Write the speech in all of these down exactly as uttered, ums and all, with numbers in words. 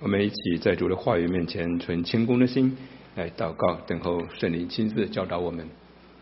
我们一起在主的话语面前存谦恭的心来祷告，等候圣灵亲自教导我们。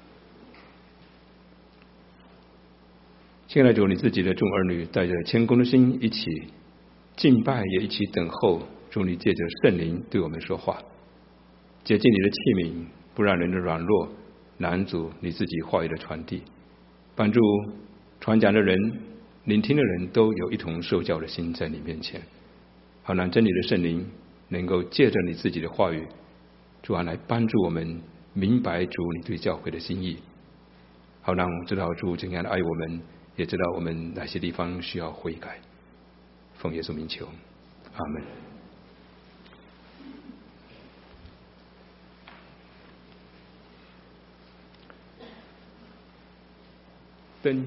亲爱的主，你自己的众儿女带着谦恭的心一起敬拜，也一起等候主你借着圣灵对我们说话，洁净你的器皿，不让人的软弱拦阻你自己话语的传递，帮助传讲的人、聆听的人都有一同受教的心在你面前，好让真理的圣灵能够借着你自己的话语，主啊，来帮助我们明白主你对教会的心意，好让知道主怎样的爱我们，也知道我们哪些地方需要悔改。奉耶稣名求，阿们。灯。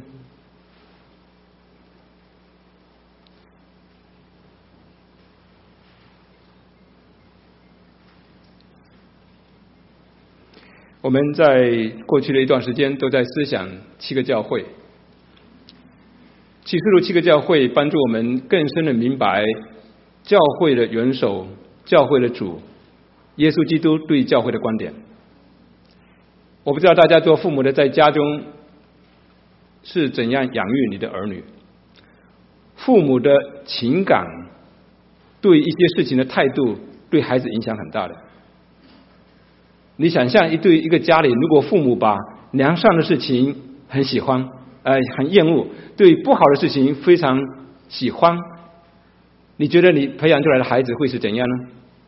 我们在过去的一段时间都在思想七个教会，启示录七个教会帮助我们更深的明白教会的元首、教会的主耶稣基督对教会的观点。我不知道大家做父母的在家中是怎样养育你的儿女，父母的情感对一些事情的态度对孩子影响很大的。你想象一对一个家里，如果父母把良善的事情很喜欢，呃，很厌恶，对不好的事情非常喜欢，你觉得你培养出来的孩子会是怎样呢？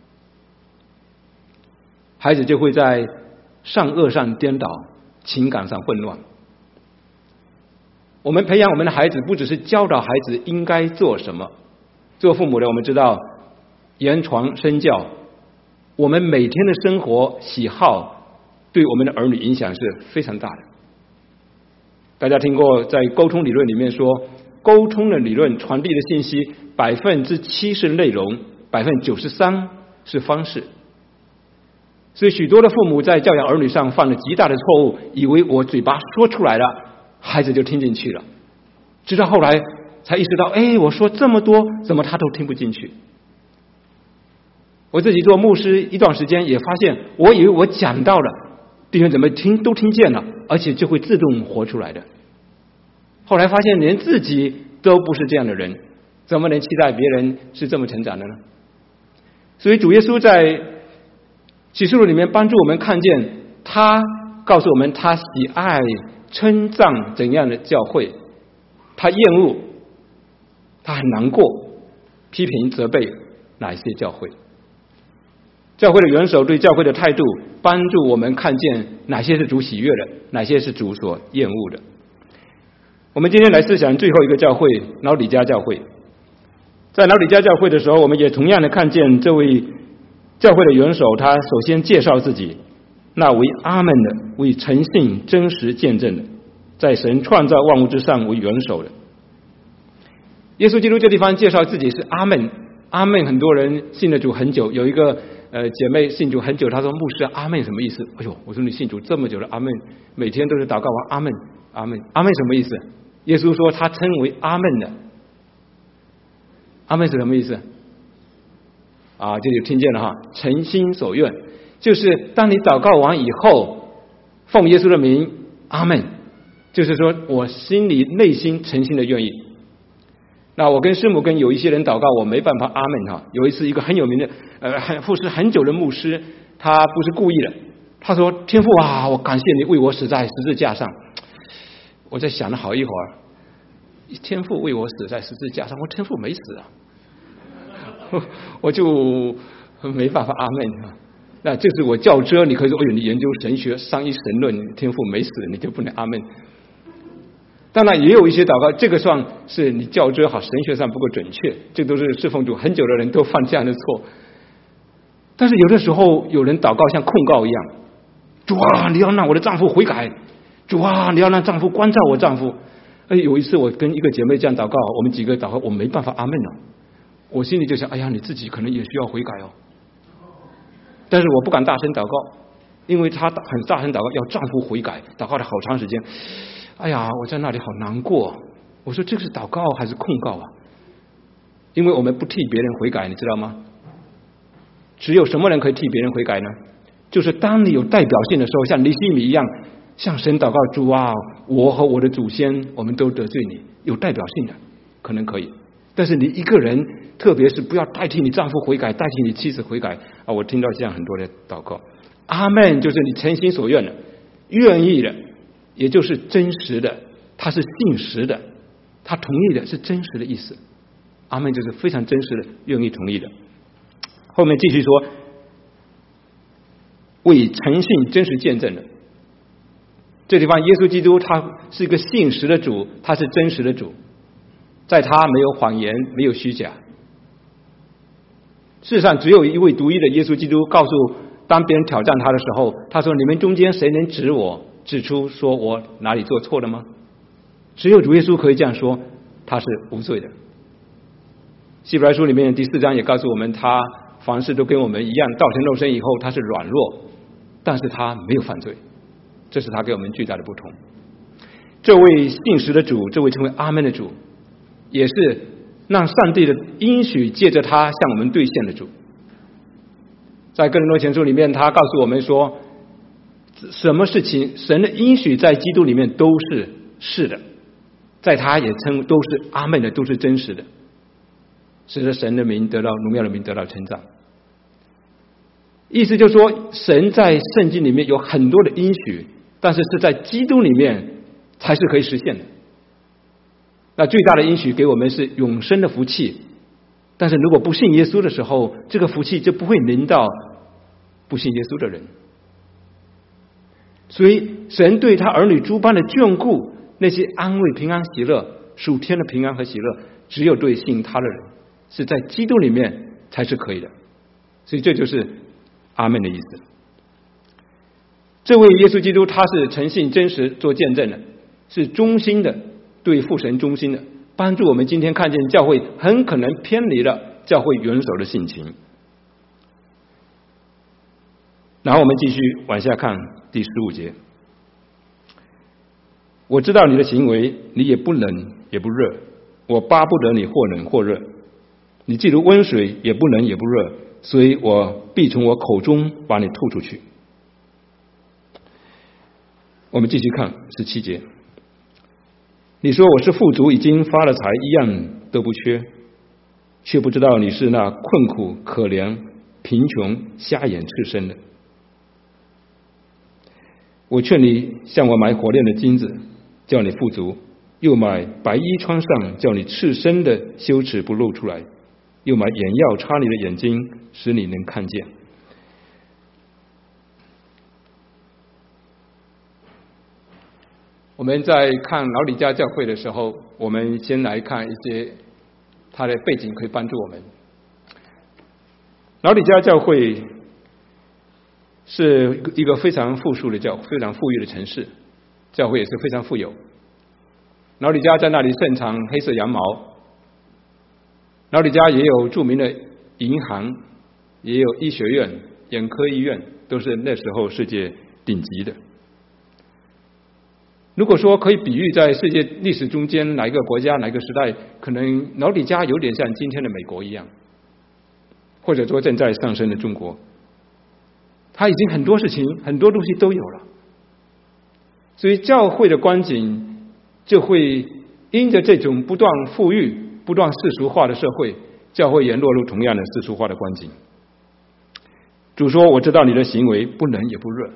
孩子就会在善恶上颠倒，情感上混乱。我们培养我们的孩子，不只是教导孩子应该做什么，做父母的我们知道言传身教，我们每天的生活喜好对我们的儿女影响是非常大的。大家听过在沟通理论里面说，沟通的理论传递的信息百分之七是内容，百分之九十三是方式。所以许多的父母在教养儿女上犯了极大的错误，以为我嘴巴说出来了，孩子就听进去了，直到后来才意识到，哎，我说这么多，怎么他都听不进去。我自己做牧师一段时间也发现，我以为我讲到了，弟兄姊妹听都听见了，而且就会自动活出来的。后来发现连自己都不是这样的人，怎么能期待别人是这么成长的呢？所以主耶稣在启示录里面帮助我们看见，他告诉我们他喜爱称赞怎样的教会，他厌恶，他很难过，批评责备哪一些教会。教会的元首对教会的态度，帮助我们看见哪些是主喜悦的，哪些是主所厌恶的。我们今天来思想最后一个教会，老底嘉教会。在老底嘉教会的时候，我们也同样的看见这位教会的元首，他首先介绍自己，那为阿们的，为诚信真实见证的，在神创造万物之上为元首的。耶稣基督这地方介绍自己是阿们，阿们很多人信了主很久，有一个呃，姐妹信主很久，她说牧师阿们什么意思？哎呦，我说你信主这么久了，阿们每天都是祷告完阿们阿们阿们什么意思？耶稣说他称为阿们的，阿们是什么意思？啊，这就听见了哈，诚心所愿，就是当你祷告完以后，奉耶稣的名阿们，就是说我心里内心诚心的愿意。那我跟师母跟有一些人祷告，我没办法阿们哈。有一次一个很有名的呃很服侍很久的牧师，他不是故意的，他说天父啊，我感谢你为我死在十字架上。我在想了好一会儿，天父为我死在十字架上，我天父没死啊，我就没办法阿们啊。那这是我较真，你可以说哎呦你研究神学上一神论，天父没死你就不能阿们。当然也有一些祷告，这个算是你较真好，神学上不够准确，这都是侍奉主很久的人都犯这样的错。但是有的时候有人祷告像控告一样，主啊你要让我的丈夫悔改，主啊你要让丈夫关照我丈夫。哎，有一次我跟一个姐妹这样祷告，我们几个祷告，我没办法阿们了，我心里就想，哎呀你自己可能也需要悔改哦。但是我不敢大声祷告，因为她很大声祷告要丈夫悔改，祷告了好长时间。哎呀，我在那里好难过。我说这个是祷告还是控告啊？因为我们不替别人悔改，你知道吗？ 只有什么人可以替别人悔改呢？就是当你有代表性的时候，像尼希米一样向神祷告，主啊，我和我的祖先我们都得罪你，有代表性的可能可以。但是你一个人，特别是不要代替你丈夫悔改，代替你妻子悔改啊！我听到这样很多的祷告，阿们，就是你诚心所愿的，愿意的，也就是真实的，他是信实的，他同意的是真实的意思。阿们就是非常真实的，愿意同意的。后面继续说，为诚信真实见证的。这地方耶稣基督他是一个信实的主，他是真实的主，在他没有谎言，没有虚假。世上只有一位独一的耶稣基督，告诉当别人挑战他的时候，他说：你们中间谁能指我指出说我哪里做错了吗？只有主耶稣可以这样说，他是无罪的。希伯来书里面第四章也告诉我们，他凡事都跟我们一样，道成肉身以后他是软弱，但是他没有犯罪，这是他给我们巨大的不同。这位信实的主，这位称为阿们的主，也是让上帝的应许借着他向我们兑现的主。在哥林多前书里面，他告诉我们说，什么事情神的应许在基督里面都是是的，在他也称都是阿们的，都是真实的，使得神的名得到荣耀的名得到成长。意思就是说，神在圣经里面有很多的应许，但是是在基督里面才是可以实现的。那最大的应许给我们是永生的福气，但是如果不信耶稣的时候，这个福气就不会临到不信耶稣的人。所以神对他儿女诸般的眷顾，那些安慰、平安、喜乐、属天的平安和喜乐，只有对信他的人，是在基督里面才是可以的。所以这就是阿们的意思。这位耶稣基督他是诚信真实做见证的，是忠心的，对父神忠心的，帮助我们今天看见教会很可能偏离了教会元首的性情。然后我们继续往下看第十五节，我知道你的行为，你也不冷也不热，我巴不得你或冷或热，你既如温水，也不冷也不热，所以我必从我口中把你吐出去。我们继续看十七节，你说我是富足，已经发了财，一样都不缺，却不知道你是那困苦可怜贫穷瞎眼赤身的。我劝你向我买火炼的金子，叫你富足，又买白衣穿上，叫你赤身的羞耻不露出来，又买眼药插你的眼睛，使你能看见。我们在看老底嘉教会的时候，我们先来看一些它的背景，可以帮助我们。老底嘉教会是一个非常富庶的教，非常富裕的城市，教会也是非常富有。老底嘉在那里盛产黑色羊毛，老底嘉也有著名的银行，也有医学院、眼科医院，都是那时候世界顶级的。如果说可以比喻在世界历史中间哪一个国家哪一个时代，可能老底嘉有点像今天的美国一样，或者说正在上升的中国。他已经很多事情很多东西都有了，所以教会的光景就会因着这种不断富裕不断世俗化的社会，教会也落入同样的世俗化的光景。主说我知道你的行为，不冷也不热。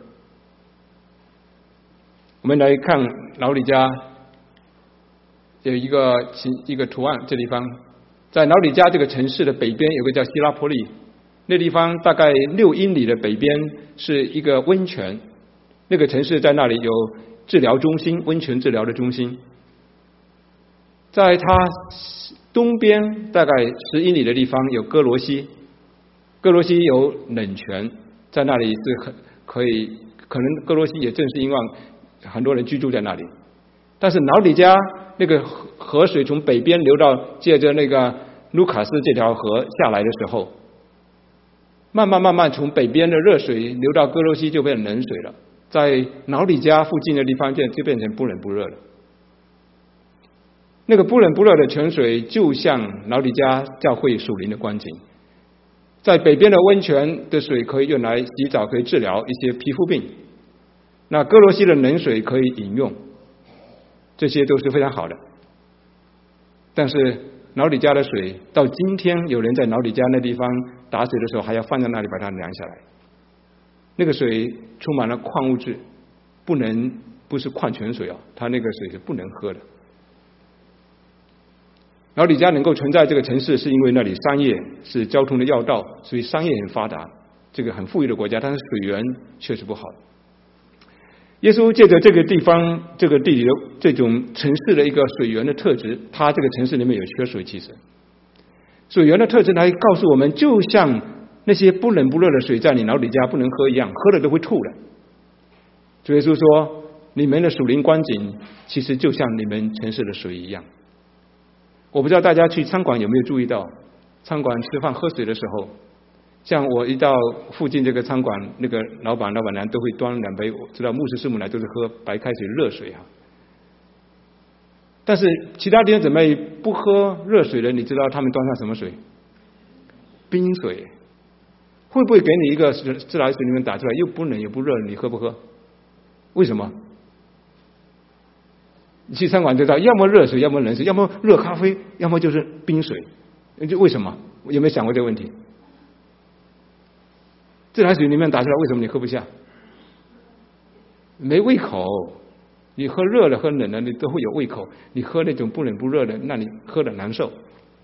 我们来看老底嘉有一个一个图案，这地方在老底嘉这个城市的北边有个叫希拉波利，那地方大概六英里的北边是一个温泉，那个城市在那里有治疗中心，温泉治疗的中心。在它东边大概十英里的地方有哥罗西，哥罗西有冷泉，在那里是很可以，可能哥罗西也正是因为很多人居住在那里。但是老底嘉那个河水从北边流到，借着那个卢卡斯这条河下来的时候，慢慢慢慢从北边的热水流到哥罗西就变成冷水了，在老底嘉附近的地方就就变成不冷不热了。那个不冷不热的泉水就像老底嘉教会属灵的光景， 在北边的温泉的水可以用来洗澡，可以治疗一些皮肤病。那哥罗西的冷水可以饮用，这些都是非常好的。但是老底嘉的水，到今天有人在老底嘉那地方打水的时候，还要放在那里把它量下来。那个水充满了矿物质，不能不是矿泉水啊，它那个水是不能喝的。老底嘉能够存在这个城市，是因为那里商业是交通的要道，所以商业很发达，这个很富裕的国家，但是水源确实不好。耶稣借着这个地方这个地理的这种城市的一个水源的特质，他这个城市里面有缺水，其实水源的特质来告诉我们，就像那些不冷不热的水在你老底嘉不能喝一样，喝了都会吐的。主耶稣说，你们的属灵光景其实就像你们城市的水一样。我不知道大家去餐馆有没有注意到，餐馆吃饭喝水的时候，像我一到附近这个餐馆，那个老板老板娘都会端两杯，我知道牧师师母来都是喝白开水热水啊。但是其他弟兄姊妹不喝热水的，你知道他们端上什么水？冰水。会不会给你一个自来水里面打出来又不冷又不热，你喝不喝？为什么？你去餐馆知道，要么热水，要么冷水，要么热咖啡，要么就是冰水。就为什么？有没有想过这个问题？自来水里面打出来，为什么你喝不下？没胃口。你喝热的喝冷的你都会有胃口，你喝那种不冷不热的，那你喝的难受。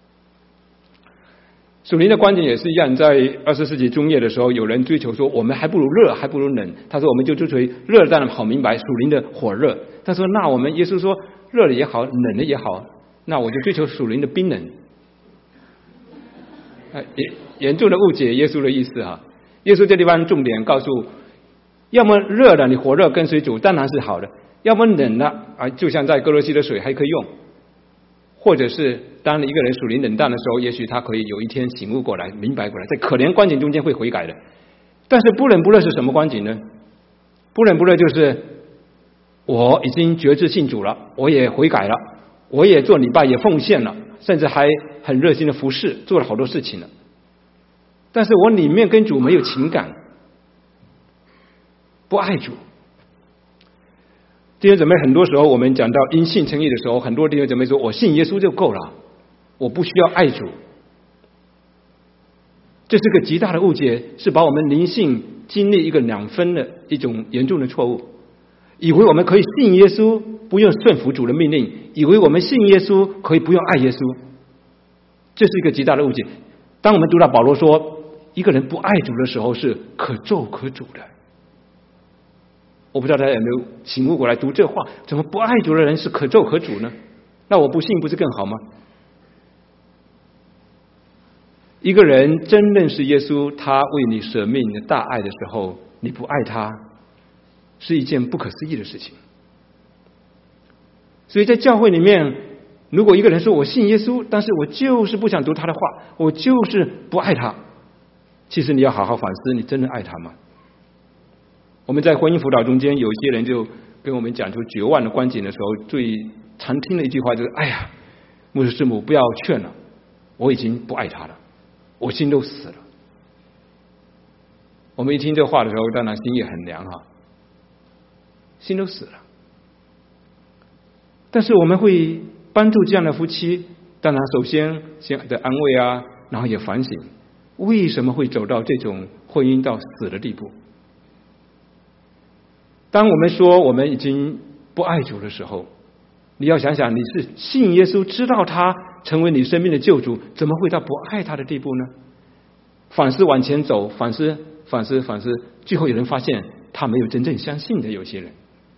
属灵的观点也是一样，在二十世纪中叶的时候，有人追求说我们还不如热，还不如冷。他说我们就追求热的，当然好明白属灵的火热。他说那我们耶稣说热的也好，冷的也好，那我就追求属灵的冰冷。严严重的误解耶稣的意思啊！耶稣这地方重点告诉，要么热的你火热跟随主当然是好的，要么冷的啊，就像在哥罗西的水还可以用。或者是当一个人属灵冷淡的时候，也许他可以有一天醒悟过来，明白过来，在可怜光景中间会悔改的。但是不冷不热是什么光景呢？不冷不热就是我已经决志信主了，我也悔改了，我也做礼拜也奉献了，甚至还很热心的服侍，做了好多事情了。但是我里面跟主没有情感，不爱主。弟兄姊妹，很多时候我们讲到因信称义的时候，很多弟兄姊妹说我信耶稣就够了，我不需要爱主。这是个极大的误解，是把我们灵性经历一个两分的一种严重的错误，以为我们可以信耶稣不用顺服主的命令，以为我们信耶稣可以不用爱耶稣，这是一个极大的误解。当我们读到保罗说一个人不爱主的时候是可咒可主的，我不知道大家有没有醒悟过来，读这话怎么不爱主的人是可咒可主呢？那我不信不是更好吗？一个人真认识耶稣，他为你舍命的大爱的时候，你不爱他是一件不可思议的事情。所以在教会里面，如果一个人说我信耶稣，但是我就是不想读他的话，我就是不爱他，其实你要好好反思，你真的爱他吗？我们在婚姻辅导中间，有一些人就跟我们讲出绝望的光景的时候，最常听的一句话就是哎呀，牧师师母不要劝了，我已经不爱他了，我心都死了。我们一听这话的时候，当然心也很凉哈，心都死了。但是我们会帮助这样的夫妻，当然首先先的安慰啊，然后也反省为什么会走到这种婚姻到死的地步。当我们说我们已经不爱主的时候，你要想想，你是信耶稣，知道他成为你生命的救主，怎么会到不爱他的地步呢？反思往前走，反思反思反思，最后有人发现他没有真正相信的。有些人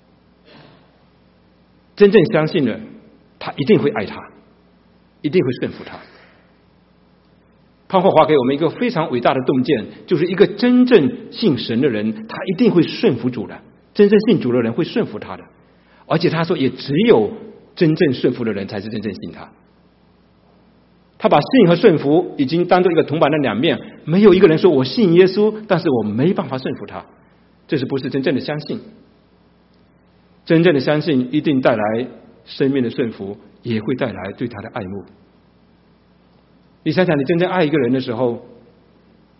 真正相信了，他一定会爱他，一定会顺服他。潘霍华给我们一个非常伟大的洞见，就是一个真正信神的人，他一定会顺服主的。真正信主的人会顺服他的，而且他说也只有真正顺服的人才是真正信他。他把信和顺服已经当作一个铜板的两面，没有一个人说我信耶稣，但是我没办法顺服他，这是不是真正的相信？真正的相信一定带来生命的顺服，也会带来对他的爱慕。你想想，你真正爱一个人的时候，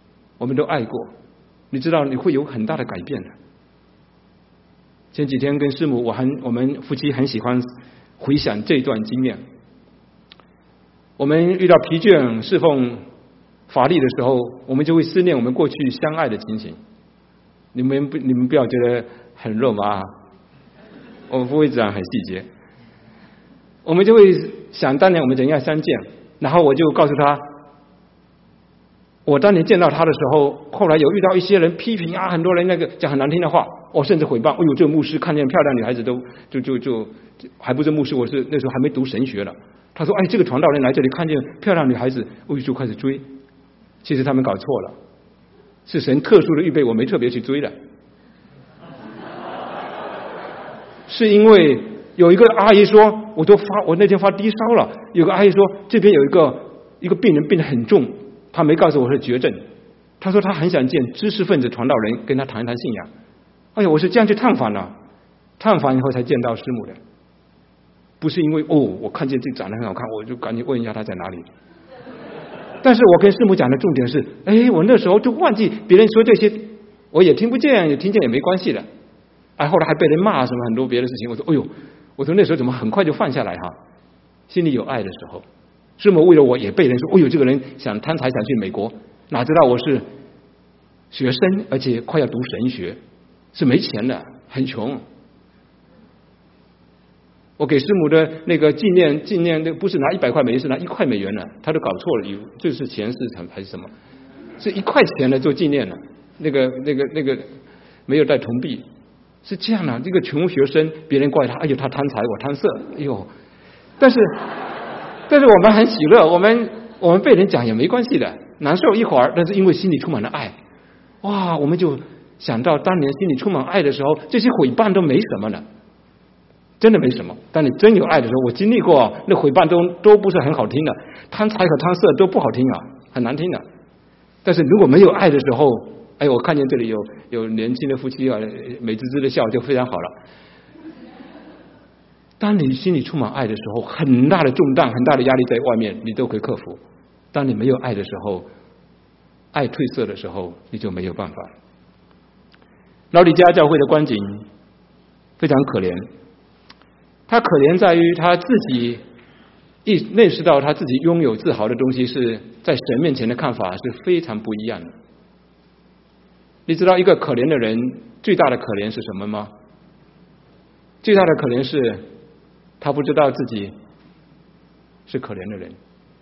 们都爱过，你知道你会有很大的改变的。前几天跟师母，我很我们夫妻很喜欢回想这段经验。我们遇到疲倦侍奉乏力的时候，我们就会思念我们过去相爱的情形。你们不你们不要觉得很肉麻，我们不会讲很细节。我们就会想当年我们怎样相见，然后我就告诉他，我当年见到他的时候，后来有遇到一些人批评啊，很多人那个讲很难听的话，我、哦、甚至诽谤。哎呦，这个牧师看见漂亮女孩子都就就就还不是牧师，我是那时候还没读神学了。他说，哎，这个传道人来这里看见漂亮女孩子，哦，就开始追。其实他们搞错了，是神特殊的预备，我没特别去追的。是因为有一个阿姨说，我都发，我那天发低烧了。有个阿姨说，这边有一个一个病人病得很重，他没告诉我是绝症。他说他很想见知识分子传道人，跟他谈一谈信仰。哎呀，我是这样去探访了，探访以后才见到师母的，不是因为哦，我看见这长得很好看，我就赶紧问一下他在哪里。但是我跟师母讲的重点是，哎，我那时候就忘记别人说这些，我也听不见，也听见也没关系的。哎，后来还被人骂什么很多别的事情，我说，哎呦，我说那时候怎么很快就放下来哈？心里有爱的时候，师母为了我也被人说，哎呦，这个人想贪财想去美国，哪知道我是学生，而且快要读神学，是没钱的，很穷。我给师母的那个纪念纪念，那不是拿一百块美元，是拿一块美元了，他都搞错了，这是钱是还是什么？是一块钱的做纪念了，那个那个那个没有带铜币，是这样的。这个穷学生，别人怪他，哎呦，他贪财，我贪色，哎呦，但是但是我们很喜乐，我们我们被人讲也没关系的，难受一会儿，但是因为心里充满了爱，哇，我们就想到当年心里充满爱的时候，这些毁谤都没什么了。真的没什么，当你真有爱的时候，我经历过，那毁谤都都不是很好听的，贪财和贪色都不好听啊，很难听的。但是如果没有爱的时候，哎，我看见这里有有年轻的夫妻啊，美滋滋的笑就非常好了。当你心里充满爱的时候，很大的重担、很大的压力在外面，你都可以克服。当你没有爱的时候，爱褪色的时候，你就没有办法。老底嘉教会的光景非常可怜。他可怜在于他自己意认识到他自己拥有自豪的东西是在神面前的看法是非常不一样的。你知道一个可怜的人最大的可怜是什么吗？最大的可怜是他不知道自己是可怜的人。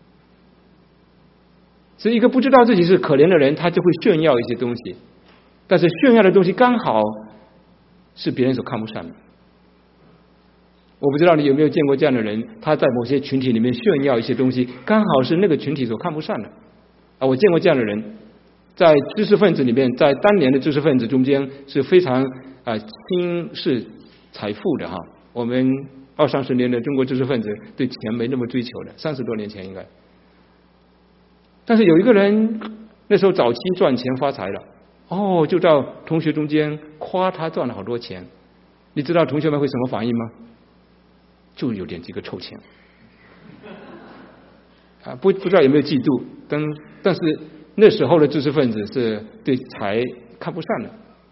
是一个不知道自己是可怜的人，他就会炫耀一些东西，但是炫耀的东西刚好是别人所看不上的。我不知道你有没有见过这样的人，他在某些群体里面炫耀一些东西，刚好是那个群体所看不上的。啊，我见过这样的人，在知识分子里面，在当年的知识分子中间是非常啊轻视财富的哈。我们二三十年的中国知识分子对钱没那么追求的，三十多年前应该。但是有一个人那时候早期赚钱发财了，哦，就到同学中间夸他赚了好多钱。你知道同学们会什么反应吗？就有点这个臭钱啊，不不知道有没有嫉妒，但但是那时候的知识分子是对财看不上的。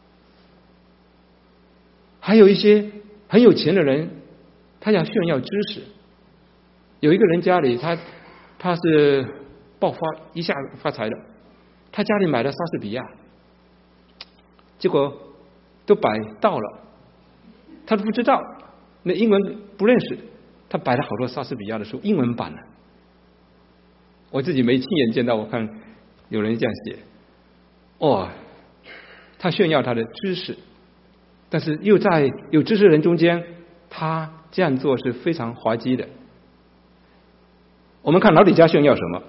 还有一些很有钱的人，他要炫耀知识。有一个人家里他他是爆发一下发财了，他家里买了莎士比亚，结果都摆到了，他都不知道。那英文不认识，他摆了好多莎士比亚的书，英文版的。我自己没亲眼见到，我看有人这样写。哦，他炫耀他的知识，但是又在有知识人中间，他这样做是非常滑稽的。我们看老底嘉炫耀什么？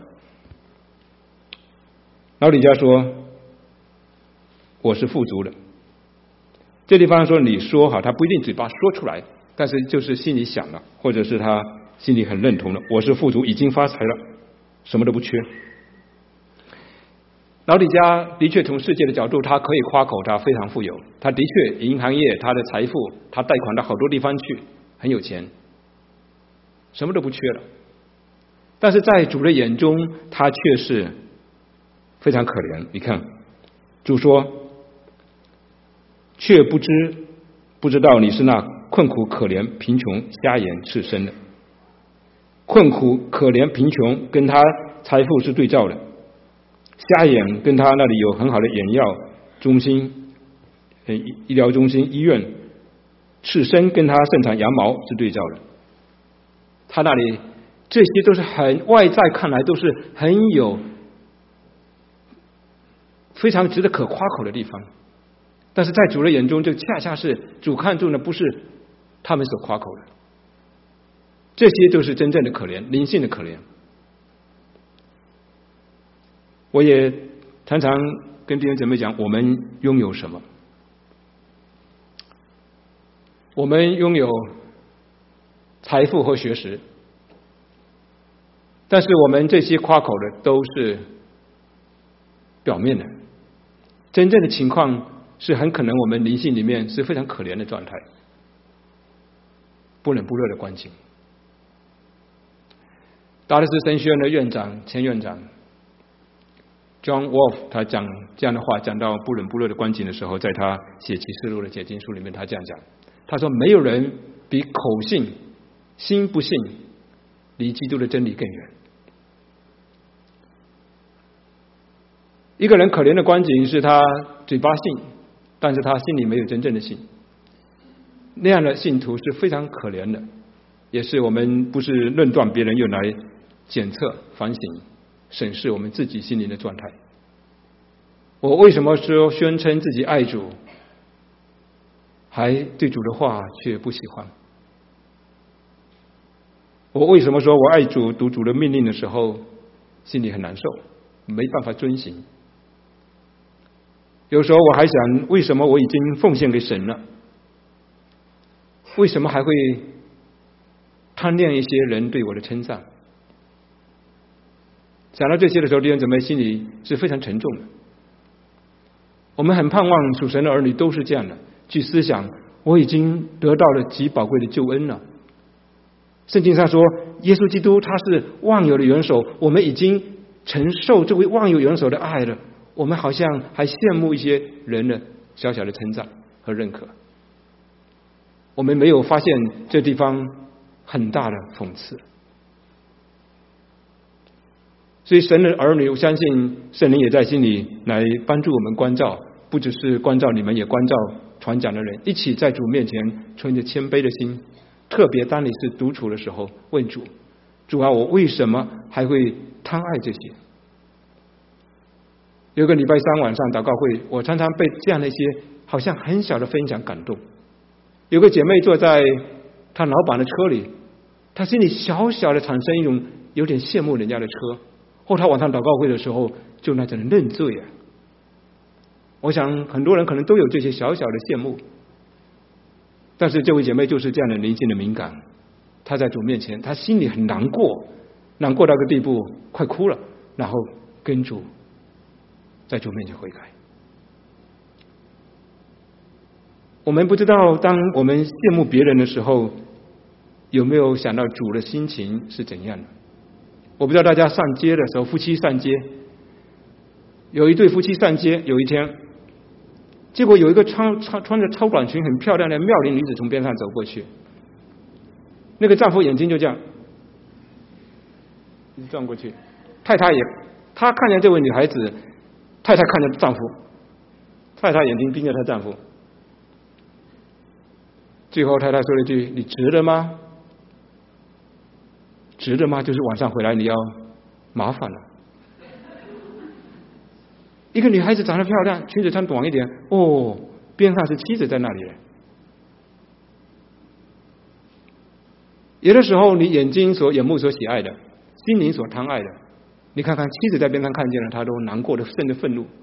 老底嘉说：“我是富足的。”这地方说你说哈，他不一定嘴巴说出来。但是就是心里想了，或者是他心里很认同了，我是富足，已经发财了，什么都不缺。老底嘉的确从世界的角度，他可以夸口他非常富有，他的确银行业他的财富，他贷款到好多地方去，很有钱，什么都不缺了。但是在主的眼中，他却是非常可怜。你看主说，却不知不知道你是那困苦可怜贫穷瞎眼赤身的。困苦可怜贫穷跟他财富是对照的，瞎眼跟他那里有很好的眼药中心、医疗中心、医院，赤身跟他盛产羊毛是对照的。他那里这些都是很外在看来都是很有非常值得可夸口的地方，但是在主的眼中，这恰恰是主看重的不是他们所夸口的，这些都是真正的可怜，灵性的可怜。我也常常跟弟兄姊妹讲，我们拥有什么？我们拥有财富和学识，但是我们这些夸口的都是表面的，真正的情况是很可能我们灵性里面是非常可怜的状态，不冷不热的光景。达勒斯神学院的院长前院长 John Wolf 他讲这样的话，讲到不冷不热的光景的时候，在他写启示录的解经书里面，他这样讲，他说没有人比口信心不信离基督的真理更远。一个人可怜的光景是他嘴巴信，但是他心里没有真正的信，那样的信徒是非常可怜的，也是我们不是论断别人，又来检测反省审视我们自己心灵的状态。我为什么说宣称自己爱主，还对主的话却不喜欢？我为什么说我爱主，读主的命令的时候心里很难受，没办法遵行？有时候我还想，为什么我已经奉献给神了，为什么还会贪恋一些人对我的称赞？想到这些的时候，弟兄姊妹心里是非常沉重的。我们很盼望属神的儿女都是这样的，去思想我已经得到了极宝贵的救恩了。圣经上说，耶稣基督他是万有的元首，我们已经承受这位万有元首的爱了。我们好像还羡慕一些人的小小的称赞和认可，我们没有发现这地方很大的讽刺。所以神的儿女，我相信圣灵也在心里来帮助我们关照，不只是关照你们，也关照传讲的人，一起在主面前存着谦卑的心，特别当你是独处的时候，问主，主啊，我为什么还会贪爱这些？有个礼拜三晚上祷告会，我常常被这样的一些好像很小的分享感动。有个姐妹坐在她老板的车里，她心里小小的产生一种有点羡慕人家的车，后她晚上祷告会的时候就那种认罪啊。我想很多人可能都有这些小小的羡慕，但是这位姐妹就是这样的灵性的敏感，她在主面前，她心里很难过，难过到个地步快哭了，然后跟主在主面前悔改。我们不知道当我们羡慕别人的时候，有没有想到主的心情是怎样的？我不知道大家上街的时候，夫妻上街，有一对夫妻上街，有一天，结果有一个穿穿穿着超短裙很漂亮的妙龄女子从边上走过去，那个丈夫眼睛就这样一转过去，太太也，他看见这位女孩子，太太看着丈夫，太太眼睛盯着她丈夫，最后太太说了一句：“你值得吗？值得吗？就是晚上回来你要麻烦了。”一个女孩子长得漂亮，裙子穿短一点，哦，边上是妻子在那里。有的时候你眼睛所眼目所喜爱的，心灵所贪爱的，你看看妻子在边上看见了，她都难过的甚至愤怒。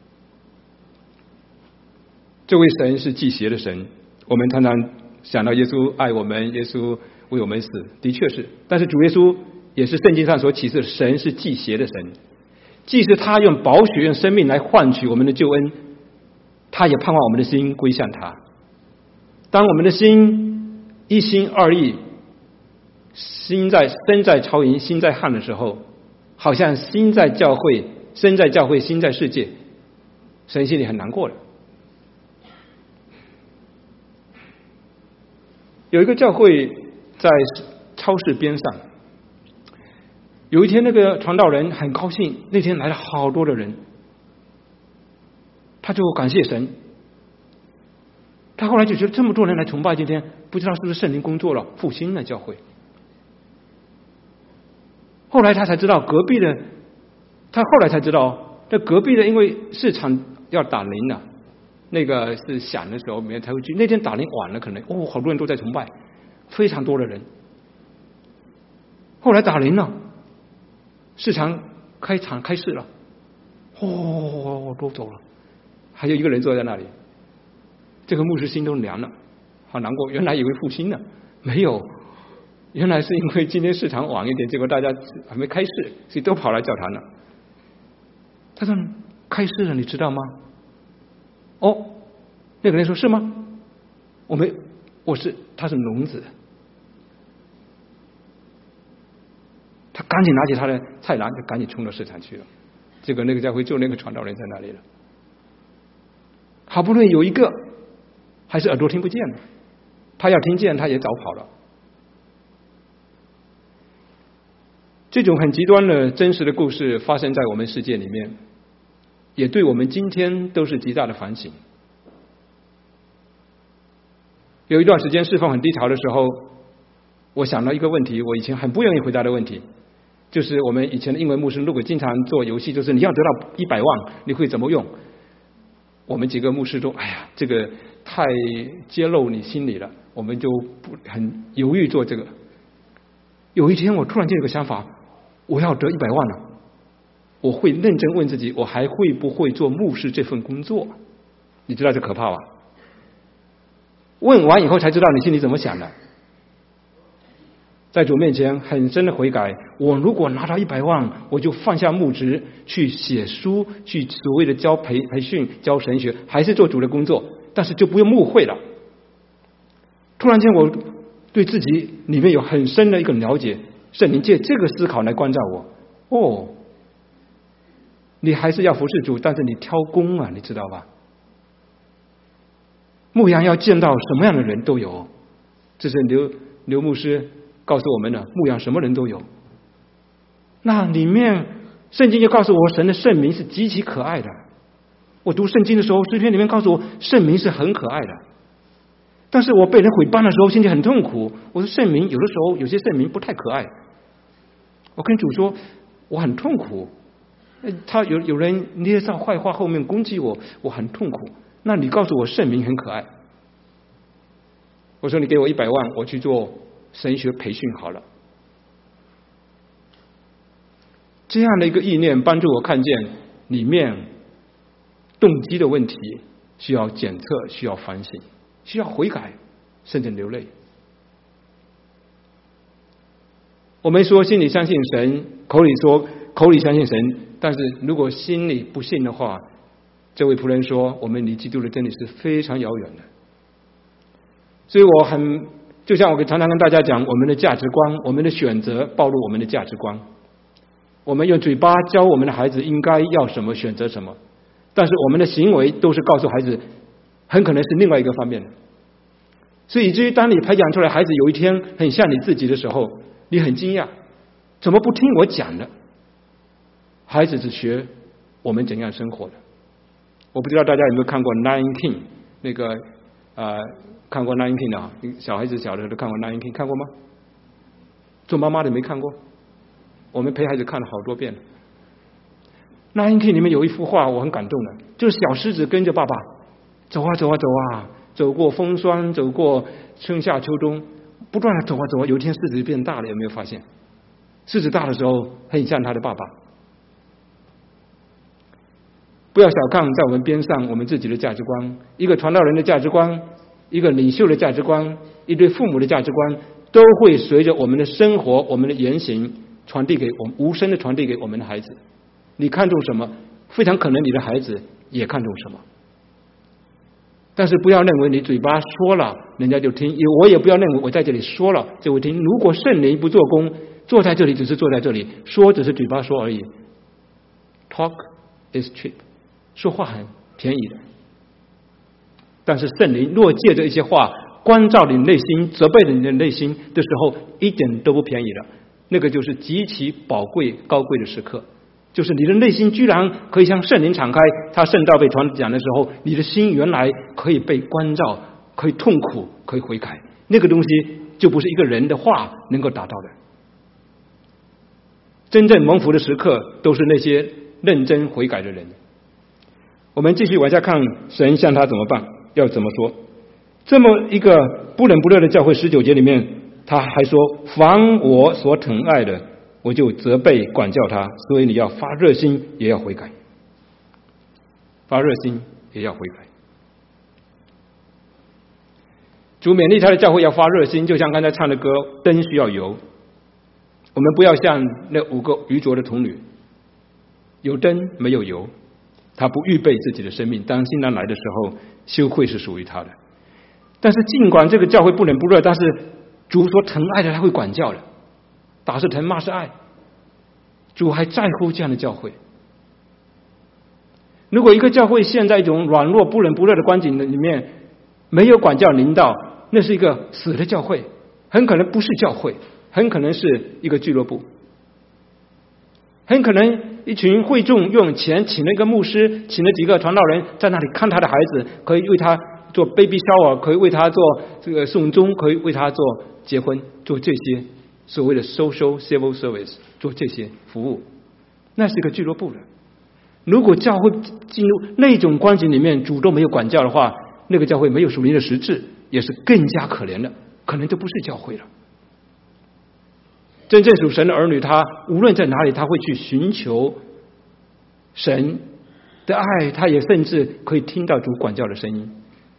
这位神是忌邪的神，我们常常想到耶稣爱我们，耶稣为我们死，的确是，但是主耶稣也是圣经上所启示的神是忌邪的神，既是他用宝血用生命来换取我们的救恩，他也盼望我们的心归向他。当我们的心一心二意，心在身在曹营心在汉的时候，好像心在教会身在教会心在世界， 神心里很难过的。有一个教会在超市边上，有一天那个传道人很高兴，那天来了好多的人，他就感谢神。他后来就觉得这么多人来崇拜，今天不知道是不是圣灵工作了，复兴了教会。后来他才知道隔壁的，他后来才知道，这隔壁的因为市场要打铃了，那个是响的时候，别人才会去。那天打铃晚了，可能哦，好多人都在崇拜，非常多的人。后来打铃了，市场开场开市了，哦，都走了，还有一个人坐在那里。这个牧师心都凉了，好难过。原来以为复兴了，没有，原来是因为今天市场晚一点，结果大家还没开市，所以都跑来教堂了。他说：“开市了，你知道吗？”哦，那个人说：“是吗？我没，我是他是聋子。”他赶紧拿起他的菜篮，就赶紧冲到市场去了。结果那个教会就那个传道人在那里了。好不容易有一个，还是耳朵听不见了，他要听见，他也早跑了。这种很极端的真实的故事发生在我们世界里面，也对我们今天都是极大的反省。有一段时间侍奉很低潮的时候，我想到一个问题，我以前很不愿意回答的问题，就是我们以前的英文牧师如果经常做游戏，就是你要得到一百万，你会怎么用？我们几个牧师都哎呀，这个太揭露你心里了，我们就不很犹豫做这个。有一天我突然间有个想法，我要得一百万了，我会认真问自己，我还会不会做牧师这份工作？你知道这可怕吧？问完以后才知道你心里怎么想的。在主面前很深的悔改，我如果拿到一百万，我就放下牧职，去写书，去所谓的教培培训、教神学，还是做主的工作，但是就不用牧会了。突然间，我对自己里面有很深的一个了解，圣灵借这个思考来关照我。哦，你还是要服侍主，但是你挑工啊，你知道吧？牧羊要见到什么样的人都有，这是刘刘牧师告诉我们的，牧羊什么人都有。那里面圣经就告诉我，神的圣名是极其可爱的。我读圣经的时候，诗篇里面告诉我，圣名是很可爱的。但是我被人毁谤的时候，心里很痛苦。我说圣名有的时候有些圣名不太可爱。我跟主说，我很痛苦。他有有人捏造坏话后面攻击我，我很痛苦。那你告诉我圣名很可爱。我说你给我一百万，我去做神学培训好了。这样的一个意念帮助我看见里面动机的问题，需要检测，需要反省，需要悔改，甚至流泪。我们说心里相信神，口里说口里相信神，但是如果心里不信的话，这位仆人说，我们离基督的真理是非常遥远的。所以我很就像我常常跟大家讲，我们的价值观，我们的选择暴露我们的价值观。我们用嘴巴教我们的孩子应该要什么，选择什么，但是我们的行为都是告诉孩子很可能是另外一个方面的。所以以至于当你培养出来孩子有一天很像你自己的时候，你很惊讶，怎么不听我讲的？孩子只学我们怎样生活的。我不知道大家有没有看过《Lion King》那个呃，看过《Lion King》的啊？小孩子小的时候都看过《Lion King》，看过吗？做妈妈的没看过？我们陪孩子看了好多遍。《Lion King》里面有一幅画我很感动的，就是小狮子跟着爸爸走啊走啊走啊，走过风霜，走过春夏秋冬，不断的走啊走啊，有一天狮子变大了，有没有发现？狮子大的时候很像他的爸爸。不要小看在我们边上我们自己的价值观，一个传道人的价值观，一个领袖的价值观，一对父母的价值观，都会随着我们的生活，我们的言行传递给我们，无声的传递给我们的孩子。你看重什么，非常可能你的孩子也看重什么。但是不要认为你嘴巴说了人家就听，我也不要认为我在这里说了就会听。如果圣灵不做工，坐在这里只是坐在这里，说只是嘴巴说而已。 Talk is cheap， 说话很便宜的。但是圣灵若借着一些话关照你内心，责备你的内心的时候，一点都不便宜了。那个就是极其宝贵高贵的时刻，就是你的内心居然可以向圣灵敞开，他圣道被传讲的时候，你的心原来可以被关照，可以痛苦，可以悔改。那个东西就不是一个人的话能够达到的。真正蒙福的时刻都是那些认真悔改的人。我们继续往下看，神向他怎么办，要怎么说。这么一个不冷不热的教会，十九节里面他还说，凡我所疼爱的，我就责备管教他，所以你要发热心，也要悔改。发热心也要悔改。主勉励他的教会要发热心，就像刚才唱的歌，灯需要油。我们不要像那五个愚拙的童女，有灯没有油，他不预备自己的生命，当新郎来的时候，羞愧是属于他的。但是尽管这个教会不冷不热，但是主所疼爱的他会管教的，打是疼，骂是爱。主还在乎这样的教会。如果一个教会陷在一种软弱不冷不热的光景里面，没有管教领导，那是一个死的教会，很可能不是教会，很可能是一个俱乐部，很可能一群会众用钱请了一个牧师，请了几个传道人在那里看他的孩子，可以为他做 baby shower， 可以为他做这个送终，可以为他做结婚，做这些所谓的 social civil service， 做这些服务，那是一个俱乐部的。如果教会进入那种光景里面，主动没有管教的话，那个教会没有属灵的实质，也是更加可怜的，可能就不是教会了。真正属神的儿女，他无论在哪里，他会去寻求神的爱，他也甚至可以听到主管教的声音。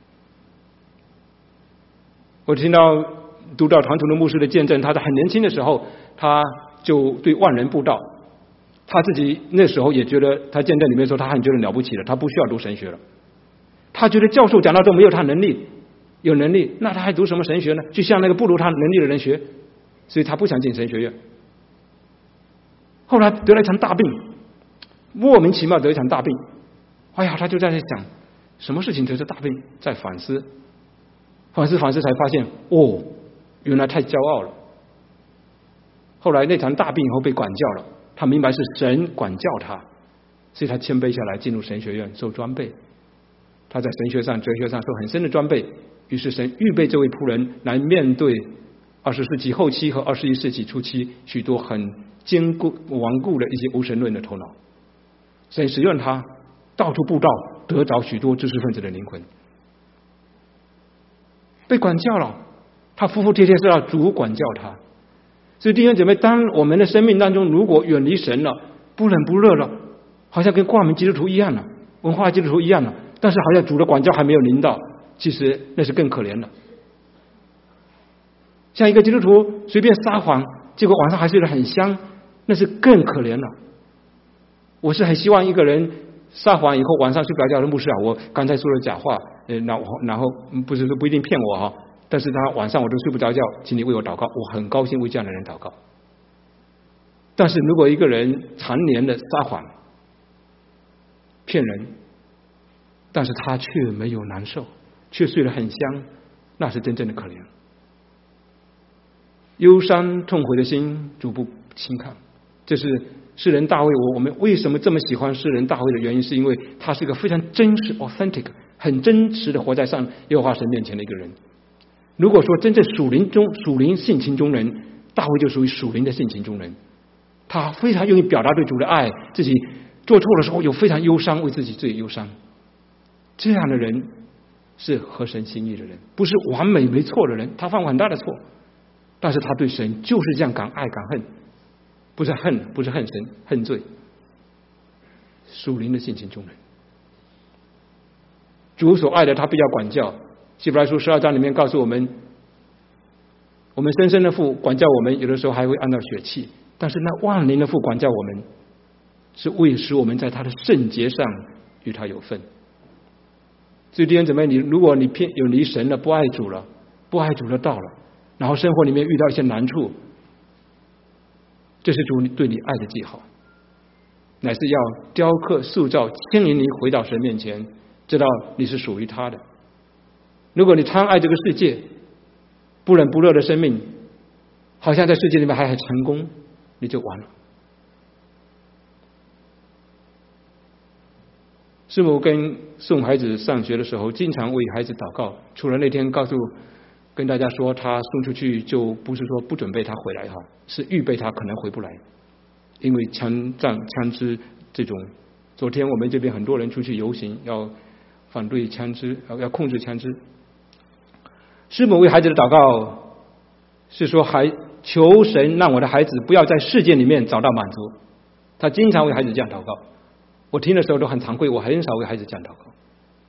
我听到读到传统的牧师的见证，他在很年轻的时候，他就对万人布道，他自己那时候也觉得，他见证里面说他很觉得了不起了，他不需要读神学了。他觉得教授讲到这没有他能力，有能力，那他还读什么神学呢？就像那个不如他能力的人学，所以他不想进神学院。后来得了一场大病，莫名其妙得一场大病，哎呀，他就在那想，什么事情得这大病？在反思，反思反思才发现，哦，原来太骄傲了。后来那场大病以后被管教了，他明白是神管教他，所以他谦卑下来，进入神学院受装备。他在神学上、哲学上受很深的装备，于是神预备这位仆人来面对二十世纪后期和二十一世纪初期许多很坚固顽固的一些无神论的头脑。神使用他到处布道，得着许多知识分子的灵魂。被管教了，他服服帖帖是要主管教他。所以弟兄姐妹，当我们的生命当中如果远离神了，不冷不热了，好像跟挂名基督徒一样了，文化基督徒一样了，但是好像主的管教还没有临到，其实那是更可怜了。像一个基督徒随便撒谎，结果晚上还睡得很香，那是更可怜了。我是很希望一个人撒谎以后晚上睡不着觉的牧师啊，我刚才说了假话，呃，然后然后不是说不一定骗我哈，但是他晚上我都睡不着觉，请你为我祷告，我很高兴为这样的人祷告。但是如果一个人常年的撒谎、骗人，但是他却没有难受，却睡得很香，那是真正的可怜。忧伤痛悔的心，主不轻看。这是诗人大卫，我我们为什么这么喜欢诗人大卫的原因，是因为他是一个非常真实 authentic 很真实的活在上耶和华神面前的一个人。如果说真正属灵中属灵性情中人，大卫就属于属灵的性情中人。他非常愿意表达对主的爱，自己做错的时候有非常忧伤，为自己罪忧伤。这样的人是合神心意的人，不是完美没错的人，他犯过很大的错，但是他对神就是这样敢爱敢恨，不是恨，不是恨神，恨罪。属灵的性情中人，主所爱的他必要管教。希伯来书十二章里面告诉我们，我们深深的父管教我们，有的时候还会按照血气，但是那万灵的父管教我们，是为使我们在他的圣洁上与他有份。所以弟兄姊妹，你如果你偏有离神了，不爱主了，不爱主的道了，然后生活里面遇到一些难处，这是主对你爱的记号，乃是要雕刻塑造牵引你回到神面前， 知道你是属于他的。如果你贪爱这个世界，不冷不热的生命，好像在世界里面还很成功，你就完了。师母跟送孩子上学的时候，经常为孩子祷告。除了那天告诉跟大家说，他送出去就不是说不准备他回来哈，是预备他可能回不来，因为枪战、枪支这种。昨天我们这边很多人出去游行，要反对枪支，要控制枪支。师母为孩子的祷告是说，孩求神让我的孩子不要在世界里面找到满足。他经常为孩子这样祷告。我听的时候都很惭愧，我很少为孩子这样祷告。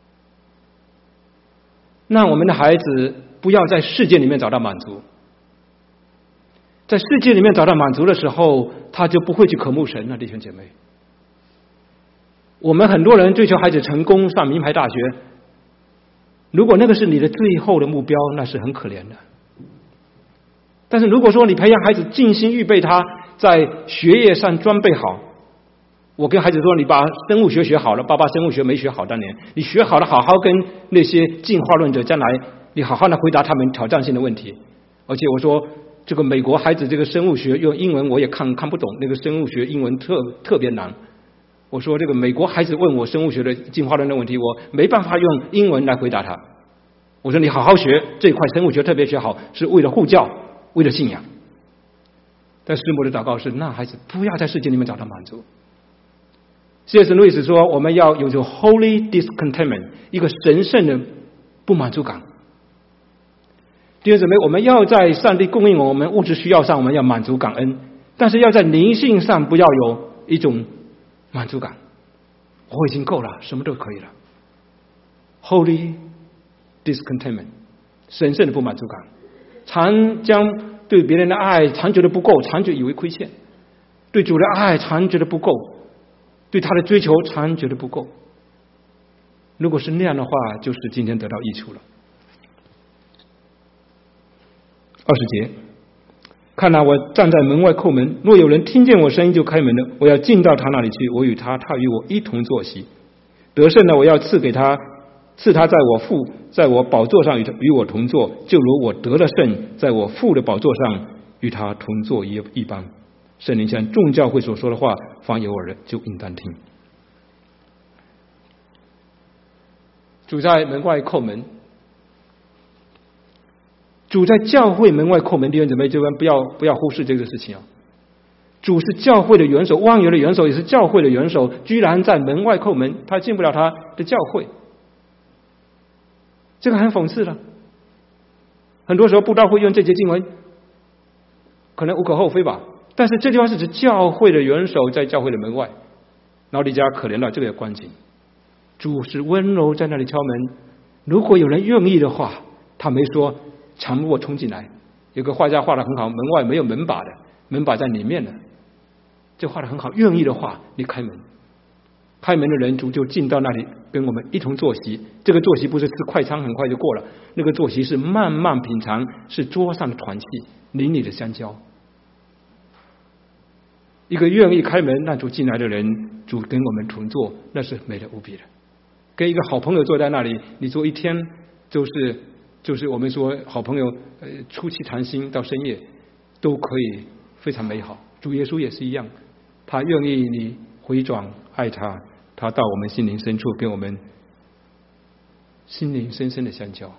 让我们的孩子不要在世界里面找到满足，在世界里面找到满足的时候，他就不会去渴慕神了，弟兄姐妹。我们很多人追求孩子成功上名牌大学，如果那个是你的最后的目标，那是很可怜的。但是如果说你培养孩子尽心预备他在学业上装备好，我跟孩子说，你把生物学学好了，爸爸生物学没学好当年，你学好了，好好跟那些进化论者将来你好好的回答他们挑战性的问题。而且我说这个美国孩子这个生物学用英文我也看看不懂，那个生物学英文特特别难。我说这个美国孩子问我生物学的进化论的问题，我没办法用英文来回答他。我说你好好学这一块生物学，特别学好，是为了护教，为了信仰。但师母的祷告是让孩子不要在世界里面找到满足。C S 路易斯说，我们要有着 holy discontentment， 一个神圣的不满足感。弟兄姊妹，我们要在上帝供应我们物质需要上，我们要满足感恩，但是要在灵性上不要有一种满足感，我已经够了，什么都可以了。Holy discontentment， 神圣的不满足感，常将对别人的爱常觉得不够，常觉以为亏欠；对主的爱常觉得不够，对他的追求常觉得不够。如果是那样的话，就是今天得到益处了。二十节，看哪，我站在门外叩门，若有人听见我声音就开门了，我要进到他那里去，我与他，他与我一同坐席。得胜的我要赐给他，赐他在我父在我宝座上与与我同坐，就如我得了胜，在我父的宝座上与他同坐一一般。圣灵向众教会所说的话，凡有耳的就应当听。主在门外叩门，主在教会门外叩门，弟兄姊妹，这边不要不要忽视这个事情啊！主是教会的元首，万有的元首，也是教会的元首，居然在门外叩门，他进不了他的教会，这个很讽刺的。很多时候布道会用这节经文，可能无可厚非吧。但是这句话是指教会的元首在教会的门外，老底家可怜了这个光景。主是温柔在那里敲门，如果有人愿意的话，他没说强迫冲进来。有个画家画得很好，门外没有门把的，门把在里面的，这画得很好。愿意的话，你开门，开门的人主就进到那里跟我们一同坐席。这个坐席不是吃快餐很快就过了，那个坐席是慢慢品尝，是桌上的团契，邻里的相交。一个愿意开门让主进来的人，主跟我们同坐，那是美的无比的。跟一个好朋友坐在那里，你坐一天，就是就是我们说好朋友，呃，初期谈心到深夜，都可以非常美好。主耶稣也是一样，他愿意你回转爱他，他到我们心灵深处，跟我们心灵深深的相交。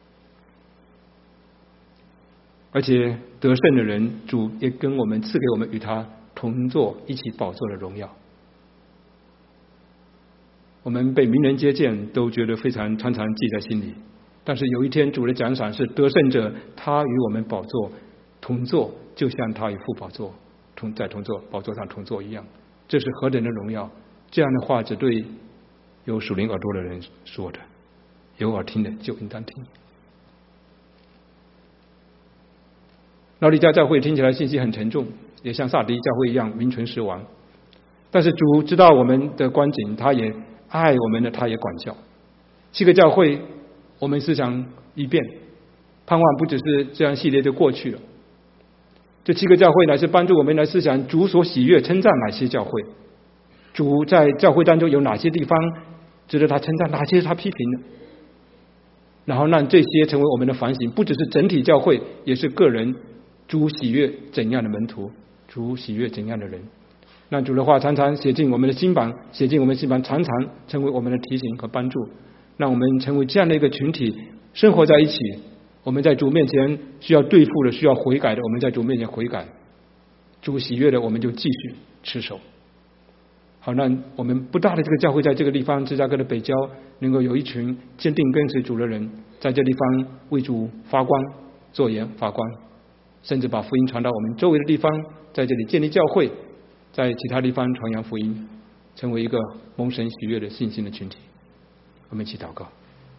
而且得胜的人，主也跟我们赐给我们与他同坐，一起宝座的荣耀。我们被名人接见，都觉得非常常常记在心里。但是有一天，主的奖赏是得胜者，他与我们宝座同坐，就像他与父宝座同在同坐宝座上同坐一样。这是何等的荣耀！这样的话，只对有属灵耳朵的人说的，有耳听的就应当听。老底嘉教会听起来信息很沉重，也像萨迪教会一样名存实亡。但是主知道我们的光景，他也爱我们的，他也管教。七个教会，我们思想一变，盼望不只是这样系列就过去了。这七个教会乃是帮助我们来思想主所喜悦称赞哪些教会，主在教会当中有哪些地方值得他称赞，哪些是他批评的，然后让这些成为我们的反省，不只是整体教会，也是个人。主喜悦怎样的门徒，主喜悦怎样的人，让主的话常常写进我们的心版，写进我们心版，常常成为我们的提醒和帮助，让我们成为这样的一个群体，生活在一起。我们在主面前需要对付的，需要悔改的，我们在主面前悔改；主喜悦的，我们就继续持守。好，让我们不大的这个教会，在这个地方，芝加哥的北郊，能够有一群坚定跟随主的人，在这地方为主发光、做盐、发光，甚至把福音传到我们周围的地方，在这里建立教会，在其他地方传扬福音，成为一个蒙神喜悦的信心的群体。我们一起祷告。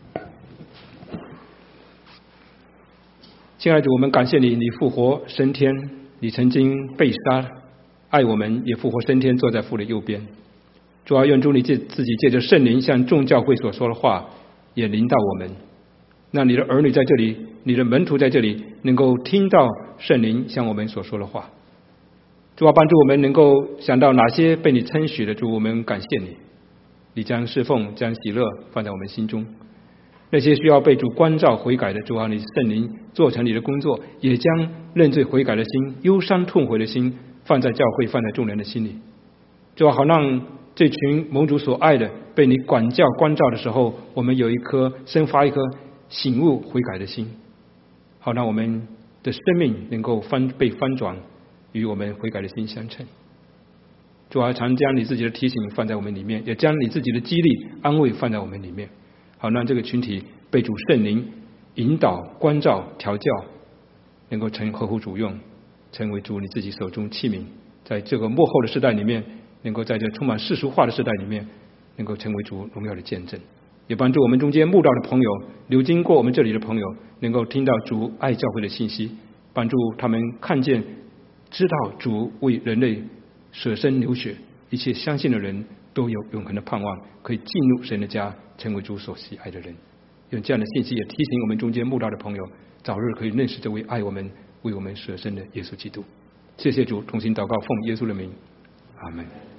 亲爱的主，我们感谢你，你复活升天，你曾经被杀，爱我们，也复活升天，坐在父的右边。主啊，愿主你借自己借着圣灵向众教会所说的话也临到我们，让你的儿女在这里，你的门徒在这里，能够听到圣灵向我们所说的话。主啊，帮助我们能够想到哪些被你称许的，主，我们感谢你，你将侍奉将喜乐放在我们心中。那些需要被主关照悔改的，主啊，你圣灵做成你的工作，也将认罪悔改的心、忧伤痛悔的心放在教会，放在众人的心里。主啊，好让这群蒙主所爱的被你管教关照的时候，我们有一颗生发一颗醒悟悔改的心，好让我们的生命能够翻被翻转，与我们悔改的心相称。主啊，常将你自己的提醒放在我们里面，也将你自己的激励安慰放在我们里面，好让这个群体被主圣灵引导关照调教，能够成合乎主用，成为主你自己手中器皿，在这个末后的时代里面，能够在这充满世俗化的时代里面，能够成为主荣耀的见证。也帮助我们中间慕道的朋友，流经过我们这里的朋友，能够听到主爱教会的信息，帮助他们看见知道主为人类舍身流血，一切相信的人都有永恒的盼望，可以进入神的家，成为主所喜爱的人。用这样的信息也提醒我们中间慕道的朋友，早日可以认识这位爱我们、为我们舍身的耶稣基督。谢谢主，同心祷告，奉耶稣的名，阿门。